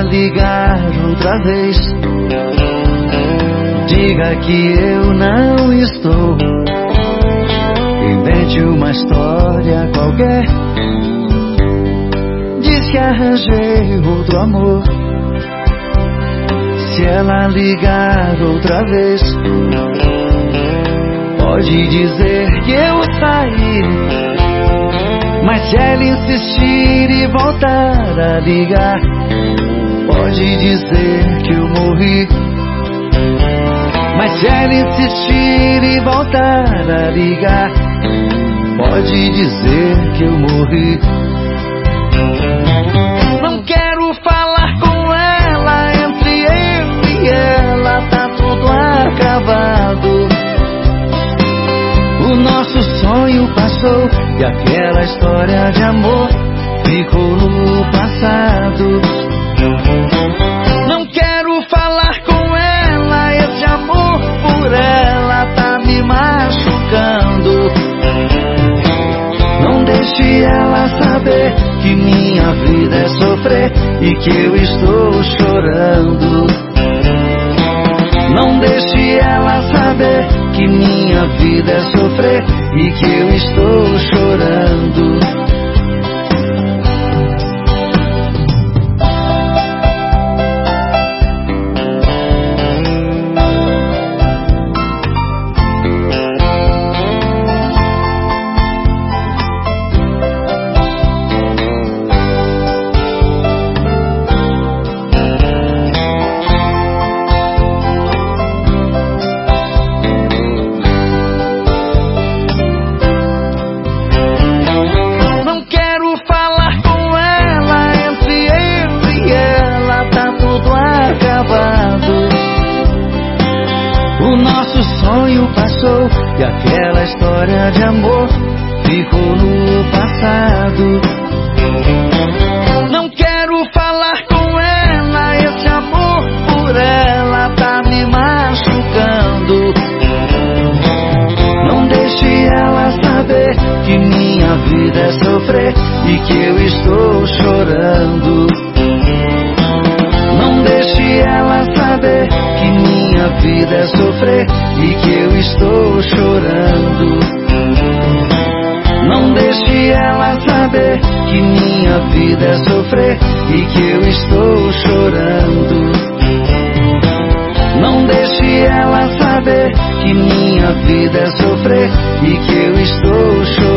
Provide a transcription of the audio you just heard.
ligar outra vez, diga que eu não estou. Invente uma história qualquer, diz que arranjei outro amor. Se ela ligar outra vez, pode dizer que eu saí. Mas se ela insistir e voltar a ligar, pode dizer que eu morri. Mas se ela insistir e voltar a ligar, pode dizer que eu morri. Não quero falar com ela, entre eu e ela tá tudo acabado. O nosso sonho passou e aquela história de amor ficou no passado. Não quero falar com ela, esse amor por ela tá me machucando. Não deixe ela saber que minha vida é sofrer e que eu estou chorando. Não deixe ela saber que minha vida é sofrer e que eu estou chorando. O nosso sonho passou e aquela história de amor ficou no passado. Não quero falar com ela, esse amor por ela tá me machucando. Não deixe ela saber que minha vida é sofrer e que eu estou chorando. Não deixe ela saber que minha vida é sofrer e que eu estou chorando. Não deixe ela saber que minha vida é sofrer e que eu estou chorando. Não deixe ela saber que minha vida é sofrer e que eu estou chorando.